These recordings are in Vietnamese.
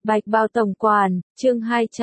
Bạch Bao Tổng Quản, chương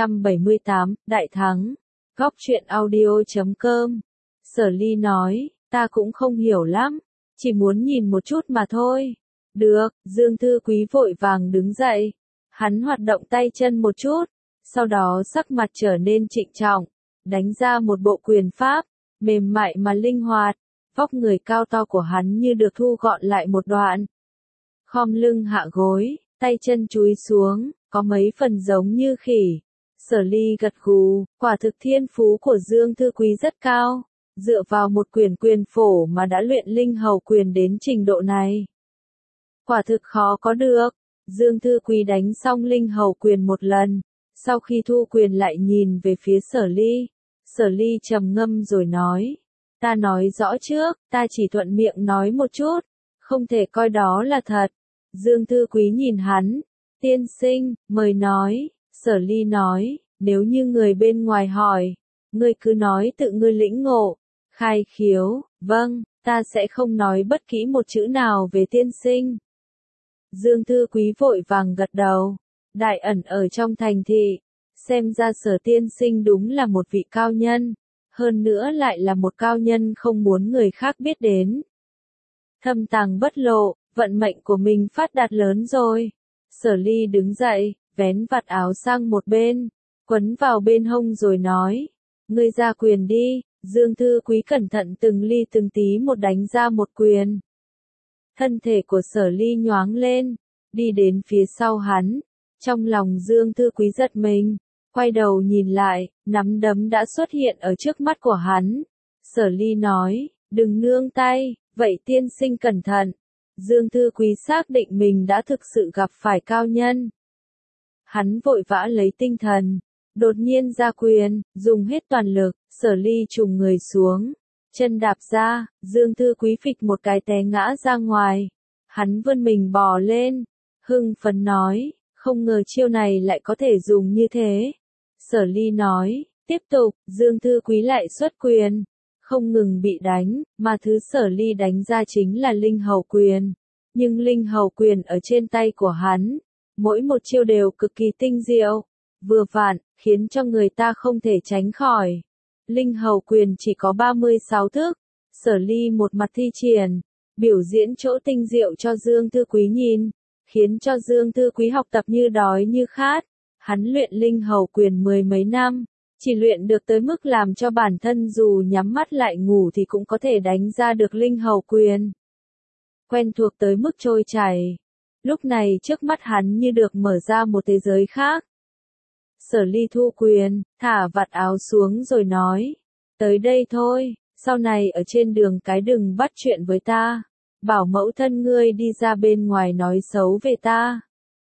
278, Đại Thắng. Góc truyện audio.com. Sở Ly nói, ta cũng không hiểu lắm, chỉ muốn nhìn một chút mà thôi. Được, Dương Thư Quý vội vàng đứng dậy. Hắn hoạt động tay chân một chút, sau đó sắc mặt trở nên trịnh trọng, đánh ra một bộ quyền pháp, mềm mại mà linh hoạt. Vóc người cao to của hắn như được thu gọn lại một đoạn. Khom lưng hạ gối, tay chân chúi xuống, có mấy phần giống như khỉ. Sở Ly gật gù, quả thực thiên phú của Dương Thư Quý rất cao, dựa vào một quyền phổ mà đã luyện linh hầu quyền đến trình độ này. Quả thực khó có được. Dương Thư Quý đánh xong linh hầu quyền một lần, sau khi thu quyền lại nhìn về phía Sở Ly. Sở Ly trầm ngâm rồi nói, ta nói rõ trước, ta chỉ thuận miệng nói một chút, không thể coi đó là thật. Dương Thư Quý nhìn hắn, tiên sinh, mời nói. Sở Ly nói, nếu như người bên ngoài hỏi, ngươi cứ nói tự ngươi lĩnh ngộ, khai khiếu, vâng, ta sẽ không nói bất kỳ một chữ nào về tiên sinh. Dương Thư Quý vội vàng gật đầu, đại ẩn ở trong thành thị, xem ra Sở tiên sinh đúng là một vị cao nhân, hơn nữa lại là một cao nhân không muốn người khác biết đến. Thâm tàng bất lộ, vận mệnh của mình phát đạt lớn rồi. Sở Ly đứng dậy, vén vạt áo sang một bên, quấn vào bên hông rồi nói, ngươi ra quyền đi. Dương Thư Quý cẩn thận từng ly từng tí một đánh ra một quyền. Thân thể của Sở Ly nhoáng lên, đi đến phía sau hắn, trong lòng Dương Thư Quý giật mình, quay đầu nhìn lại, nắm đấm đã xuất hiện ở trước mắt của hắn. Sở Ly nói, đừng nương tay, vậy tiên sinh cẩn thận. Dương Thư Quý xác định mình đã thực sự gặp phải cao nhân. Hắn vội vã lấy tinh thần, đột nhiên ra quyền, dùng hết toàn lực. Sở Ly trùng người xuống, chân đạp ra, Dương Thư Quý phịch một cái té ngã ra ngoài. Hắn vươn mình bò lên, hưng phấn nói, không ngờ chiêu này lại có thể dùng như thế. Sở Ly nói, tiếp tục. Dương Thư Quý lại xuất quyền, không ngừng bị đánh, mà thứ Sở Ly đánh ra chính là linh hầu quyền. Nhưng linh hầu quyền ở trên tay của hắn, mỗi một chiêu đều cực kỳ tinh diệu, vừa vặn, khiến cho người ta không thể tránh khỏi. Linh hầu quyền chỉ có 36 thức, Sở Ly một mặt thi triển, biểu diễn chỗ tinh diệu cho Dương Thư Quý nhìn, khiến cho Dương Thư Quý học tập như đói như khát. Hắn luyện linh hầu quyền 10 mấy năm, chỉ luyện được tới mức làm cho bản thân dù nhắm mắt lại ngủ thì cũng có thể đánh ra được linh hầu quyền. Quen thuộc tới mức trôi chảy. Lúc này trước mắt hắn như được mở ra một thế giới khác. Sở Ly thu quyền, thả vạt áo xuống rồi nói, tới đây thôi, sau này ở trên đường cái đừng bắt chuyện với ta, bảo mẫu thân ngươi đi ra bên ngoài nói xấu về ta.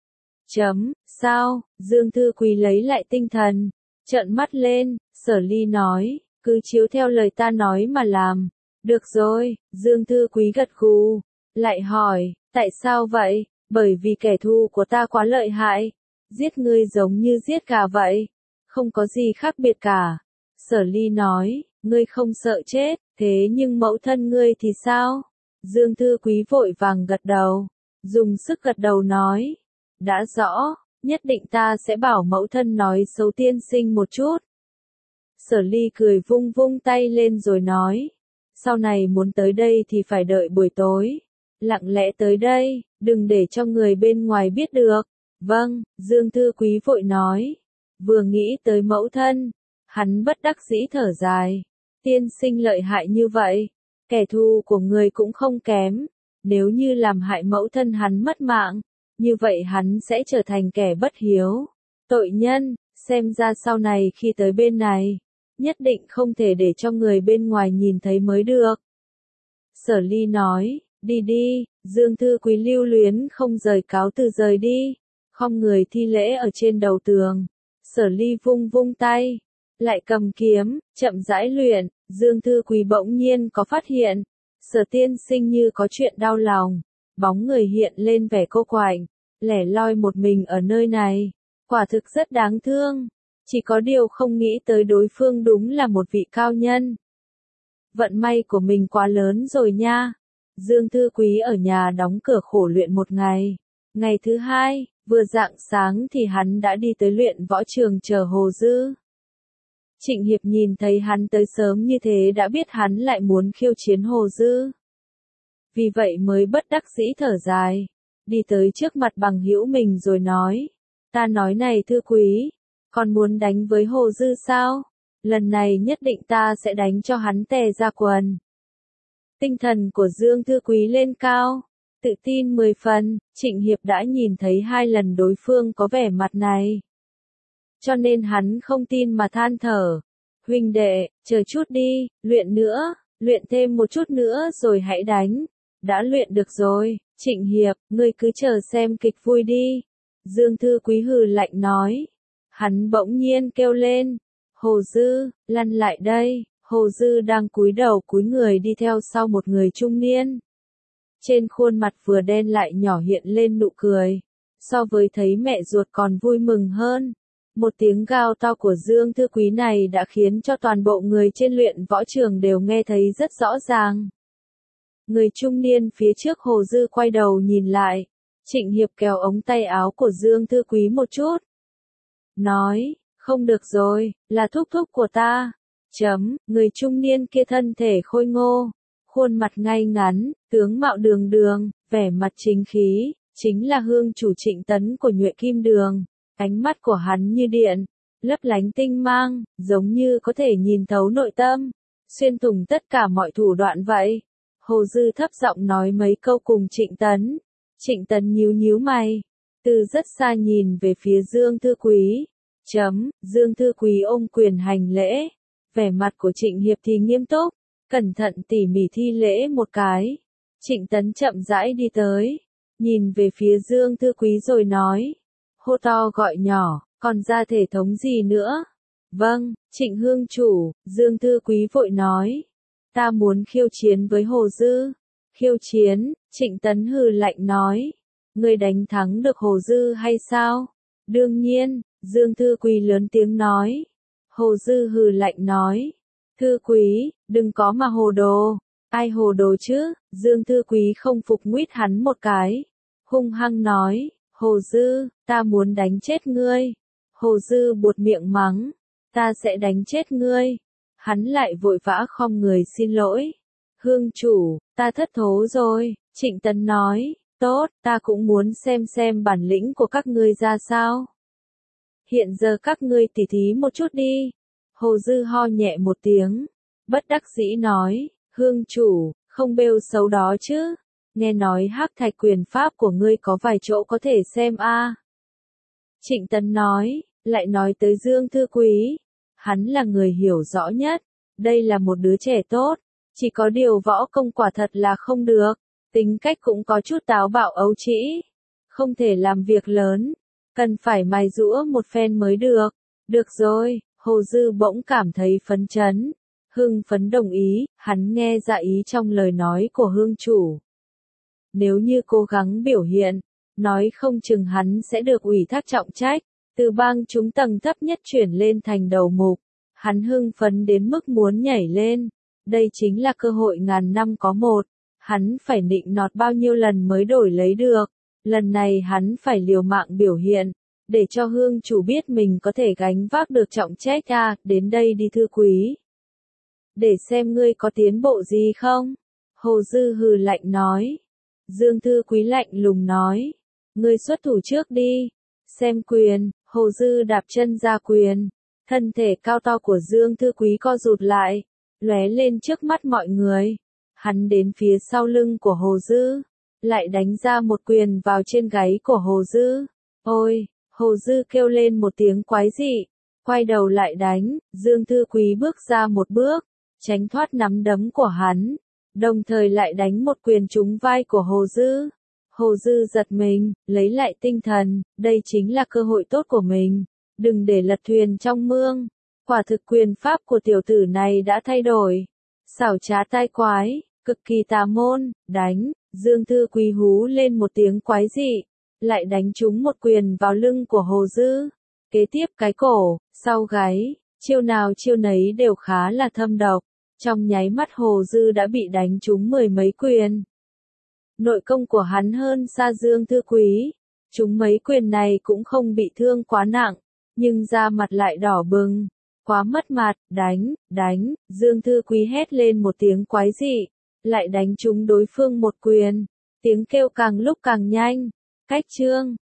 Sao? Dương Thư Quý lấy lại tinh thần, trợn mắt lên. Sở Ly nói, cứ chiếu theo lời ta nói mà làm. Được rồi. Dương Thư Quý gật gù, lại hỏi, tại sao vậy? Bởi vì kẻ thù của ta quá lợi hại, giết ngươi giống như giết gà vậy, không có gì khác biệt cả. Sở Ly nói, ngươi không sợ chết, thế nhưng mẫu thân ngươi thì sao? Dương Thư Quý vội vàng gật đầu, dùng sức gật đầu nói, đã rõ, nhất định ta sẽ bảo mẫu thân nói xấu tiên sinh một chút. Sở Ly cười vung vung tay lên rồi nói, sau này muốn tới đây thì phải đợi buổi tối, lặng lẽ tới đây, đừng để cho người bên ngoài biết được. Vâng. Dương Thư Quý vội nói, vừa nghĩ tới mẫu thân, hắn bất đắc dĩ thở dài, tiên sinh lợi hại như vậy, kẻ thù của người cũng không kém, nếu như làm hại mẫu thân hắn mất mạng, như vậy hắn sẽ trở thành kẻ bất hiếu, tội nhân. Xem ra sau này khi tới bên này, nhất định không thể để cho người bên ngoài nhìn thấy mới được. Sở Ly nói, đi đi. Dương Thư Quý lưu luyến không rời cáo từ rời đi, khom người thi lễ ở trên đầu tường. Sở Ly vung vung tay, lại cầm kiếm, chậm rãi luyện. Dương Thư Quý bỗng nhiên có phát hiện, Sở tiên sinh như có chuyện đau lòng, bóng người hiện lên vẻ cô quạnh, lẻ loi một mình ở nơi này, quả thực rất đáng thương. Chỉ có điều không nghĩ tới đối phương đúng là một vị cao nhân. Vận may của mình quá lớn rồi nha. Dương Thư Quý ở nhà đóng cửa khổ luyện một ngày. Ngày thứ hai, Vừa rạng sáng thì hắn đã đi tới luyện võ trường chờ Hồ Dư. Trịnh Hiệp nhìn thấy hắn tới sớm như thế đã biết hắn lại muốn khiêu chiến Hồ Dư. Vì vậy mới bất đắc dĩ thở dài, đi tới trước mặt bằng hữu mình rồi nói, ta nói này Thư Quý, còn muốn đánh với Hồ Dư sao? Lần này nhất định ta sẽ đánh cho hắn tè ra quần. Tinh thần của Dương Thư Quý lên cao, tự tin 10 phần, Trịnh Hiệp đã nhìn thấy 2 lần đối phương có vẻ mặt này. Cho nên hắn không tin mà than thở. Huynh đệ, chờ chút đi, luyện nữa, luyện thêm một chút nữa rồi hãy đánh. Đã luyện được rồi, Trịnh Hiệp, ngươi cứ chờ xem kịch vui đi. Dương Thư Quý hừ lạnh nói. Hắn bỗng nhiên kêu lên. Hồ Dư, lăn lại đây. Hồ Dư đang cúi đầu cúi người đi theo sau một người trung niên. Trên khuôn mặt vừa đen lại nhỏ hiện lên nụ cười. So với thấy mẹ ruột còn vui mừng hơn. Một tiếng gào to của Dương Thư Quý này đã khiến cho toàn bộ người trên luyện võ trường đều nghe thấy rất rõ ràng. Người trung niên phía trước Hồ Dư quay đầu nhìn lại. Trịnh Hiệp kéo ống tay áo của Dương Thư Quý một chút. Nói, không được rồi, là thúc thúc của ta. Người trung niên kia thân thể khôi ngô, khuôn mặt ngay ngắn, tướng mạo đường đường, vẻ mặt chính khí, chính là hương chủ Trịnh Tấn của Nhuệ Kim Đường. Ánh mắt của hắn như điện, lấp lánh tinh mang, giống như có thể nhìn thấu nội tâm, xuyên thủng tất cả mọi thủ đoạn vậy. Hồ Dư thấp giọng nói mấy câu cùng Trịnh Tấn. Trịnh Tấn nhíu nhíu mày, từ rất xa nhìn về phía Dương Thư Quý. Dương Thư Quý ôm quyền hành lễ. Vẻ mặt của Trịnh Hiệp thì nghiêm túc, cẩn thận tỉ mỉ thi lễ một cái. Trịnh Tấn chậm rãi đi tới, nhìn về phía Dương Thư Quý rồi nói. Hô to gọi nhỏ, còn ra thể thống gì nữa? Vâng, Trịnh hương chủ, Dương Thư Quý vội nói. Ta muốn khiêu chiến với Hồ Dư. Khiêu chiến, Trịnh Tấn hừ lạnh nói. Ngươi đánh thắng được Hồ Dư hay sao? Đương nhiên, Dương Thư Quý lớn tiếng nói. Hồ Dư hừ lạnh nói. Thư Quý, đừng có mà hồ đồ. Ai hồ đồ chứ? Dương Thư Quý không phục nguýt hắn một cái. Hung hăng nói. Hồ Dư, ta muốn đánh chết ngươi. Hồ Dư buột miệng mắng. Ta sẽ đánh chết ngươi. Hắn lại vội vã khom người xin lỗi. Hương chủ, ta thất thố rồi. Trịnh Tấn nói. Tốt, ta cũng muốn xem bản lĩnh của các ngươi ra sao. Hiện giờ các ngươi tỉ thí một chút đi. Hồ Dư ho nhẹ một tiếng. Bất đắc dĩ nói. Hương chủ, không bêu xấu đó chứ. Nghe nói hắc thạch quyền pháp của ngươi có vài chỗ có thể xem a. Trịnh Tấn nói, lại nói tới Dương Thư Quý. Hắn là người hiểu rõ nhất. Đây là một đứa trẻ tốt. Chỉ có điều võ công quả thật là không được. Tính cách cũng có chút táo bạo ấu trĩ. Không thể làm việc lớn. Cần phải mài giũa một phen mới được. Được rồi, Hồ Dư bỗng cảm thấy phấn chấn. Hưng phấn đồng ý, hắn nghe ra ý trong lời nói của hương chủ. Nếu như cố gắng biểu hiện, nói không chừng hắn sẽ được ủy thác trọng trách, từ bang chúng tầng thấp nhất chuyển lên thành đầu mục. Hắn hưng phấn đến mức muốn nhảy lên. Đây chính là cơ hội ngàn năm có một. Hắn phải nịnh nọt bao nhiêu lần mới đổi lấy được. Lần này hắn phải liều mạng biểu hiện, để cho hương chủ biết mình có thể gánh vác được trọng trách à, đến đây đi Thư Quý. Để xem ngươi có tiến bộ gì không? Hồ Dư hừ lạnh nói. Dương Thư Quý lạnh lùng nói. Ngươi xuất thủ trước đi. Xem quyền, Hồ Dư đạp chân ra quyền. Thân thể cao to của Dương Thư Quý co rụt lại, lóe lên trước mắt mọi người. Hắn đến phía sau lưng của Hồ Dư, lại đánh ra một quyền vào trên gáy của Hồ Dư. Ôi, Hồ Dư kêu lên một tiếng quái dị, quay đầu lại đánh. Dương Thư Quý bước ra một bước, tránh thoát nắm đấm của hắn, đồng thời lại đánh một quyền trúng vai của Hồ Dư. Hồ Dư giật mình, lấy lại tinh thần, đây chính là cơ hội tốt của mình. Đừng để lật thuyền trong mương. Quả thực quyền pháp của tiểu tử này đã thay đổi. Xảo trá tai quái, cực kỳ tà môn, đánh. Dương Thư Quý hú lên một tiếng quái dị, lại đánh trúng một quyền vào lưng của Hồ Dư. Kế tiếp cái cổ, sau gáy, chiêu nào chiêu nấy đều khá là thâm độc. Trong nháy mắt Hồ Dư đã bị đánh trúng 10 mấy quyền. Nội công của hắn hơn xa Dương Thư Quý. Chúng mấy quyền này cũng không bị thương quá nặng, nhưng da mặt lại đỏ bừng. Quá mất mặt, đánh, Dương Thư Quý hét lên một tiếng quái dị, lại đánh trúng đối phương một quyền. Tiếng kêu càng lúc càng nhanh. Cách chương